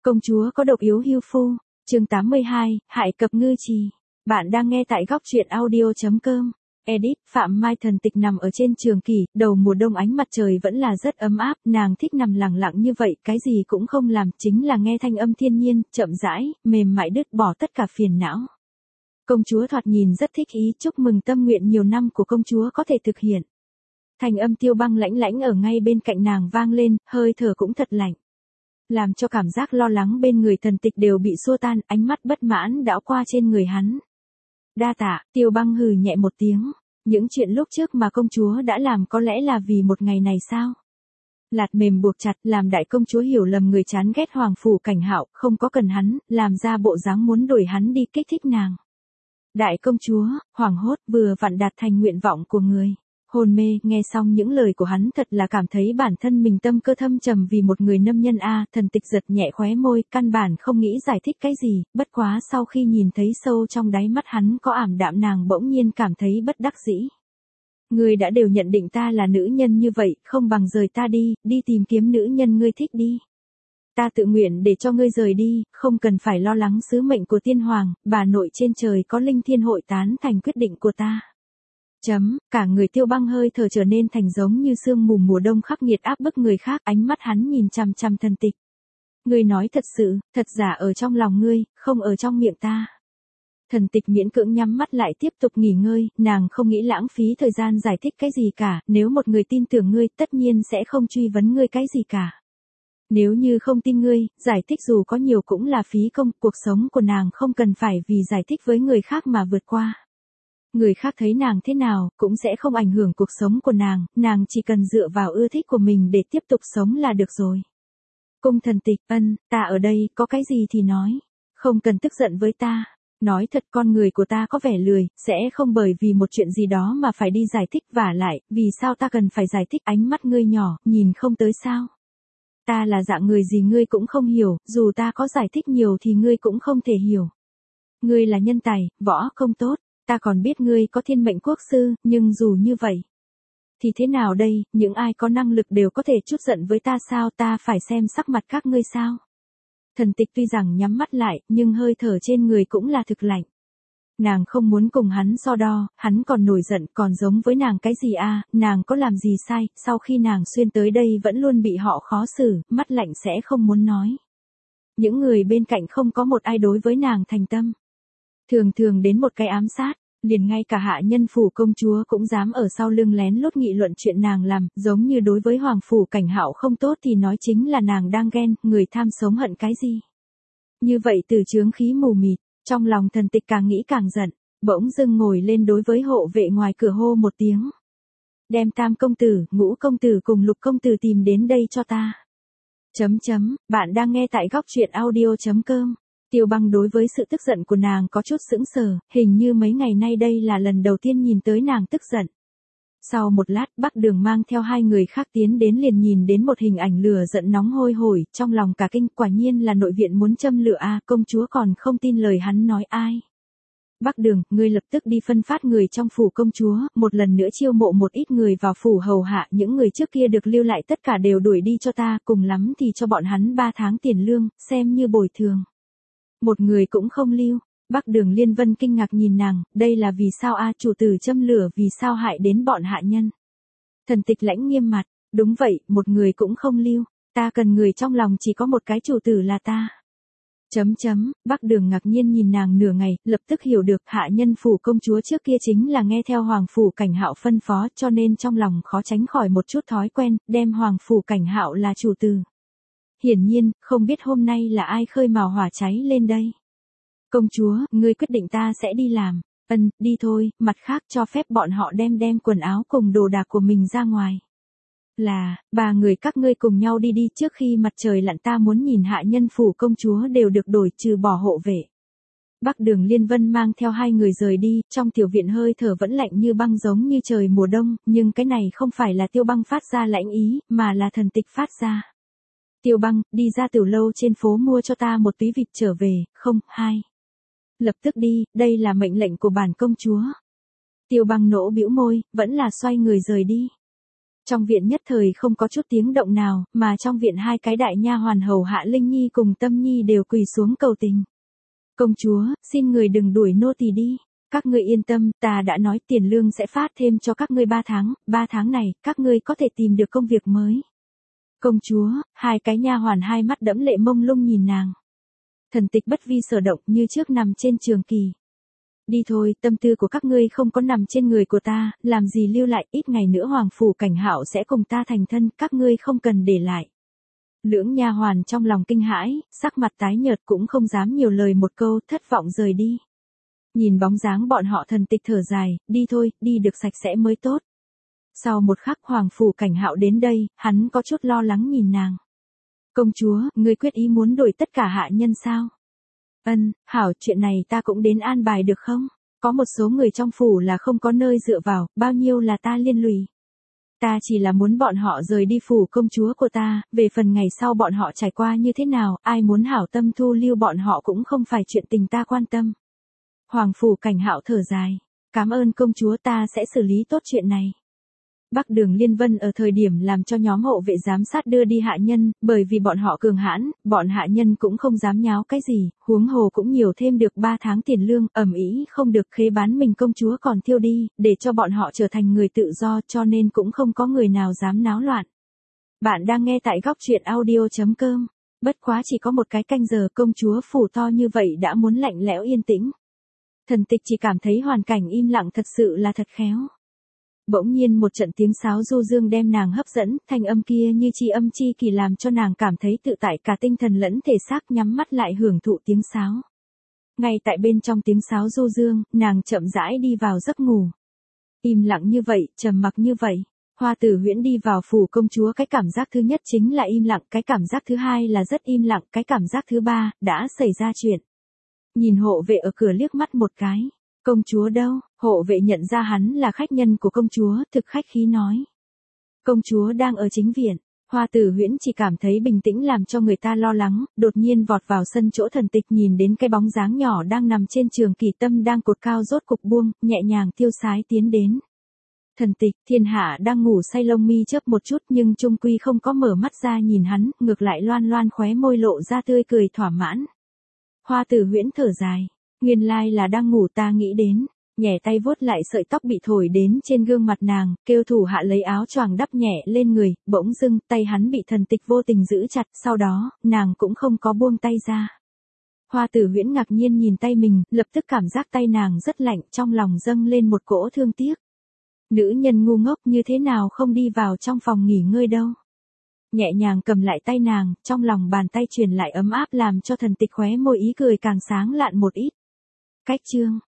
Công chúa có độc yếu hưu phu, chương 82, hại cập ngư trì. Bạn đang nghe tại góc truyện audio.com. Edit, Phạm Mai Thần Tịch nằm ở trên trường kỷ, đầu mùa đông ánh mặt trời vẫn là rất ấm áp, nàng thích nằm lặng lặng như vậy, cái gì cũng không làm, chính là nghe thanh âm thiên nhiên, chậm rãi, mềm mại đứt bỏ tất cả phiền não. Công chúa thoạt nhìn rất thích ý, chúc mừng tâm nguyện nhiều năm của công chúa có thể thực hiện. Thanh âm Tiêu Băng lãnh lãnh ở ngay bên cạnh nàng vang lên, hơi thở cũng thật lạnh. Làm cho cảm giác lo lắng bên người Thần Tịch đều bị xua tan, ánh mắt bất mãn đảo qua trên người hắn. Đa tạ, Tiêu Băng hừ nhẹ một tiếng. Những chuyện lúc trước mà công chúa đã làm có lẽ là vì một ngày này sao? Lạt mềm buộc chặt làm đại công chúa hiểu lầm người chán ghét Hoàng Phủ Cảnh Hạo, không có cần hắn, làm ra bộ dáng muốn đuổi hắn đi kích thích nàng. Đại công chúa, hoảng hốt vừa vặn đạt thành nguyện vọng của người. Hồn mê, nghe xong những lời của hắn thật là cảm thấy bản thân mình tâm cơ thâm trầm vì một người nam nhân a. Thần Tịch giật nhẹ khóe môi, căn bản không nghĩ giải thích cái gì, bất quá sau khi nhìn thấy sâu trong đáy mắt hắn có ảm đạm nàng bỗng nhiên cảm thấy bất đắc dĩ. Ngươi đã đều nhận định ta là nữ nhân như vậy, không bằng rời ta đi tìm kiếm nữ nhân ngươi thích đi. Ta tự nguyện để cho ngươi rời đi, không cần phải lo lắng sứ mệnh của tiên hoàng, bà nội trên trời có linh thiên hội tán thành quyết định của ta. Cả người Tiêu Băng hơi thở trở nên thành giống như sương mù mùa đông khắc nghiệt áp bức người khác, ánh mắt hắn nhìn chằm chằm Thần Tịch. Ngươi nói thật sự, thật giả ở trong lòng ngươi, không ở trong miệng ta. Thần Tịch miễn cưỡng nhắm mắt lại tiếp tục nghỉ ngơi, nàng không nghĩ lãng phí thời gian giải thích cái gì cả, nếu một người tin tưởng ngươi tất nhiên sẽ không truy vấn ngươi cái gì cả. Nếu như không tin ngươi, giải thích dù có nhiều cũng là phí công, cuộc sống của nàng không cần phải vì giải thích với người khác mà vượt qua. Người khác thấy nàng thế nào, cũng sẽ không ảnh hưởng cuộc sống của nàng chỉ cần dựa vào ưa thích của mình để tiếp tục sống là được rồi. Cung Thần Tịch, ta ở đây, có cái gì thì nói. Không cần tức giận với ta. Nói thật con người của ta có vẻ lười, sẽ không bởi vì một chuyện gì đó mà phải đi giải thích vả lại, vì sao ta cần phải giải thích ánh mắt ngươi nhỏ, nhìn không tới sao. Ta là dạng người gì ngươi cũng không hiểu, dù ta có giải thích nhiều thì ngươi cũng không thể hiểu. Ngươi là nhân tài, võ công tốt. Ta còn biết ngươi có thiên mệnh quốc sư, nhưng dù như vậy. Thì thế nào đây, những ai có năng lực đều có thể chút giận với ta sao, ta phải xem sắc mặt các ngươi sao. Thần Tịch tuy rằng nhắm mắt lại, nhưng hơi thở trên người cũng là thực lạnh. Nàng không muốn cùng hắn so đo, hắn còn nổi giận, còn giống với nàng cái gì a? Nàng có làm gì sai, sau khi nàng xuyên tới đây vẫn luôn bị họ khó xử, mắt lạnh sẽ không muốn nói. Những người bên cạnh không có một ai đối với nàng thành tâm. Thường đến một cái ám sát, liền ngay cả hạ nhân phủ công chúa cũng dám ở sau lưng lén lút nghị luận chuyện nàng làm, giống như đối với Hoàng Phủ Cảnh Hạo không tốt thì nói chính là nàng đang ghen, người tham sống hận cái gì. Như vậy từ chướng khí mù mịt, trong lòng Thần Tịch càng nghĩ càng giận, bỗng dưng ngồi lên đối với hộ vệ ngoài cửa hô một tiếng. Đem Tam công tử, Ngũ công tử cùng Lục công tử tìm đến đây cho ta. Bạn đang nghe tại góc truyện audio.com. Tiêu Băng đối với sự tức giận của nàng có chút sững sờ, hình như mấy ngày nay đây là lần đầu tiên nhìn tới nàng tức giận. Sau một lát, Bắc Đường mang theo hai người khác tiến đến liền nhìn đến một hình ảnh lửa giận nóng hôi hổi, trong lòng cả kinh, quả nhiên là nội viện muốn châm lửa a, công chúa còn không tin lời hắn nói ai. Bắc Đường, ngươi lập tức đi phân phát người trong phủ công chúa, một lần nữa chiêu mộ một ít người vào phủ hầu hạ, những người trước kia được lưu lại tất cả đều đuổi đi cho ta, cùng lắm thì cho bọn hắn 3 tháng tiền lương, xem như bồi thường. Một người cũng không lưu. Bắc Đường Liên Vân kinh ngạc nhìn nàng, đây là vì sao a, chủ tử châm lửa vì sao hại đến bọn hạ nhân. Thần Tịch lãnh nghiêm mặt, đúng vậy, một người cũng không lưu, ta cần người trong lòng chỉ có một cái chủ tử là ta. Bắc Đường ngạc nhiên nhìn nàng nửa ngày, lập tức hiểu được hạ nhân phủ công chúa trước kia chính là nghe theo Hoàng Phủ Cảnh Hạo phân phó, cho nên trong lòng khó tránh khỏi một chút thói quen, đem Hoàng Phủ Cảnh Hạo là chủ tử. Hiển nhiên, không biết hôm nay là ai khơi mào hỏa cháy lên đây. Công chúa, ngươi quyết định ta sẽ đi làm. Đi thôi, mặt khác cho phép bọn họ đem quần áo cùng đồ đạc của mình ra ngoài. Là, 3 người các ngươi cùng nhau đi trước khi mặt trời lặn, ta muốn nhìn hạ nhân phủ công chúa đều được đổi trừ bỏ hộ vệ. Bắc Đường Liên Vân mang theo hai người rời đi, trong tiểu viện hơi thở vẫn lạnh như băng giống như trời mùa đông, nhưng cái này không phải là Tiêu Băng phát ra lãnh ý, mà là Thần Tịch phát ra. Tiêu Băng, đi ra tiểu lâu trên phố mua cho ta một túi vịt trở về, không, 2. Lập tức đi, đây là mệnh lệnh của bản công chúa. Tiêu Băng nỗ bĩu môi, vẫn là xoay người rời đi. Trong viện nhất thời không có chút tiếng động nào, mà trong viện hai cái đại nha hoàn hầu hạ Linh Nhi cùng Tâm Nhi đều quỳ xuống cầu tình. Công chúa, xin người đừng đuổi nô tỳ đi. Các ngươi yên tâm, ta đã nói tiền lương sẽ phát thêm cho các ngươi 3 tháng này, các ngươi có thể tìm được công việc mới. Công chúa, hai cái nha hoàn hai mắt đẫm lệ mông lung nhìn nàng. Thần Tịch bất vi sở động như trước nằm trên trường kỳ. Đi thôi, tâm tư của các ngươi không có nằm trên người của ta, làm gì lưu lại, ít ngày nữa Hoàng Phủ Cảnh Hạo sẽ cùng ta thành thân, các ngươi không cần để lại. Lưỡng nha hoàn trong lòng kinh hãi, sắc mặt tái nhợt cũng không dám nhiều lời một câu, thất vọng rời đi. Nhìn bóng dáng bọn họ Thần Tịch thở dài, đi thôi, đi được sạch sẽ mới tốt. Sau một khắc Hoàng Phủ Cảnh Hạo đến đây, hắn có chút lo lắng nhìn nàng. Công chúa, ngươi quyết ý muốn đổi tất cả hạ nhân sao? Hảo, chuyện này ta cũng đến an bài được không? Có một số người trong phủ là không có nơi dựa vào, bao nhiêu là ta liên lụy. Ta chỉ là muốn bọn họ rời đi phủ công chúa của ta, về phần ngày sau bọn họ trải qua như thế nào, ai muốn hảo tâm thu lưu bọn họ cũng không phải chuyện tình ta quan tâm. Hoàng Phủ Cảnh Hạo thở dài, cảm ơn công chúa, ta sẽ xử lý tốt chuyện này. Bắc Đường Liên Vân ở thời điểm làm cho nhóm hộ vệ giám sát đưa đi hạ nhân, bởi vì bọn họ cường hãn, bọn hạ nhân cũng không dám nháo cái gì, huống hồ cũng nhiều thêm được 3 tháng tiền lương, ầm ĩ không được khế bán mình công chúa còn thiêu đi, để cho bọn họ trở thành người tự do, cho nên cũng không có người nào dám náo loạn. Bạn đang nghe tại góc truyện audio.com. Bất quá chỉ có một cái canh giờ, công chúa phủ to như vậy đã muốn lạnh lẽo yên tĩnh. Thần Tịch chỉ cảm thấy hoàn cảnh im lặng thật sự là thật khéo. Bỗng nhiên một trận tiếng sáo du dương đem nàng hấp dẫn, thanh âm kia như chi âm chi kỳ làm cho nàng cảm thấy tự tại cả tinh thần lẫn thể xác, nhắm mắt lại hưởng thụ tiếng sáo. Ngay tại bên trong tiếng sáo du dương, nàng chậm rãi đi vào giấc ngủ. Im lặng như vậy, trầm mặc như vậy. Hoa Tử Huyễn đi vào phủ công chúa, cái cảm giác thứ nhất chính là im lặng, cái cảm giác thứ hai là rất im lặng, cái cảm giác thứ ba, đã xảy ra chuyện. Nhìn hộ vệ ở cửa liếc mắt một cái. Công chúa đâu? Hộ vệ nhận ra hắn là khách nhân của công chúa, thực khách khí nói. Công chúa đang ở chính viện. Hoa Tử Huyễn chỉ cảm thấy bình tĩnh làm cho người ta lo lắng, đột nhiên vọt vào sân chỗ Thần Tịch, nhìn đến cái bóng dáng nhỏ đang nằm trên trường kỳ, tâm đang cột cao rốt cục buông, nhẹ nhàng tiêu sái tiến đến. Thần Tịch, thiên hạ đang ngủ say, lông mi chớp một chút nhưng trung quy không có mở mắt ra nhìn hắn, ngược lại loan loan khóe môi lộ ra tươi cười thỏa mãn. Hoa Tử Huyễn thở dài. Nguyên lai là đang ngủ, ta nghĩ đến, nhẹ tay vuốt lại sợi tóc bị thổi đến trên gương mặt nàng, kêu thủ hạ lấy áo choàng đắp nhẹ lên người, bỗng dưng, tay hắn bị Thần Tịch vô tình giữ chặt, sau đó, nàng cũng không có buông tay ra. Hoa Tử Huyễn ngạc nhiên nhìn tay mình, lập tức cảm giác tay nàng rất lạnh, trong lòng dâng lên một cỗ thương tiếc. Nữ nhân ngu ngốc như thế nào không đi vào trong phòng nghỉ ngơi đâu. Nhẹ nhàng cầm lại tay nàng, trong lòng bàn tay truyền lại ấm áp làm cho Thần Tịch khóe môi ý cười càng sáng lạn một ít. Cách chương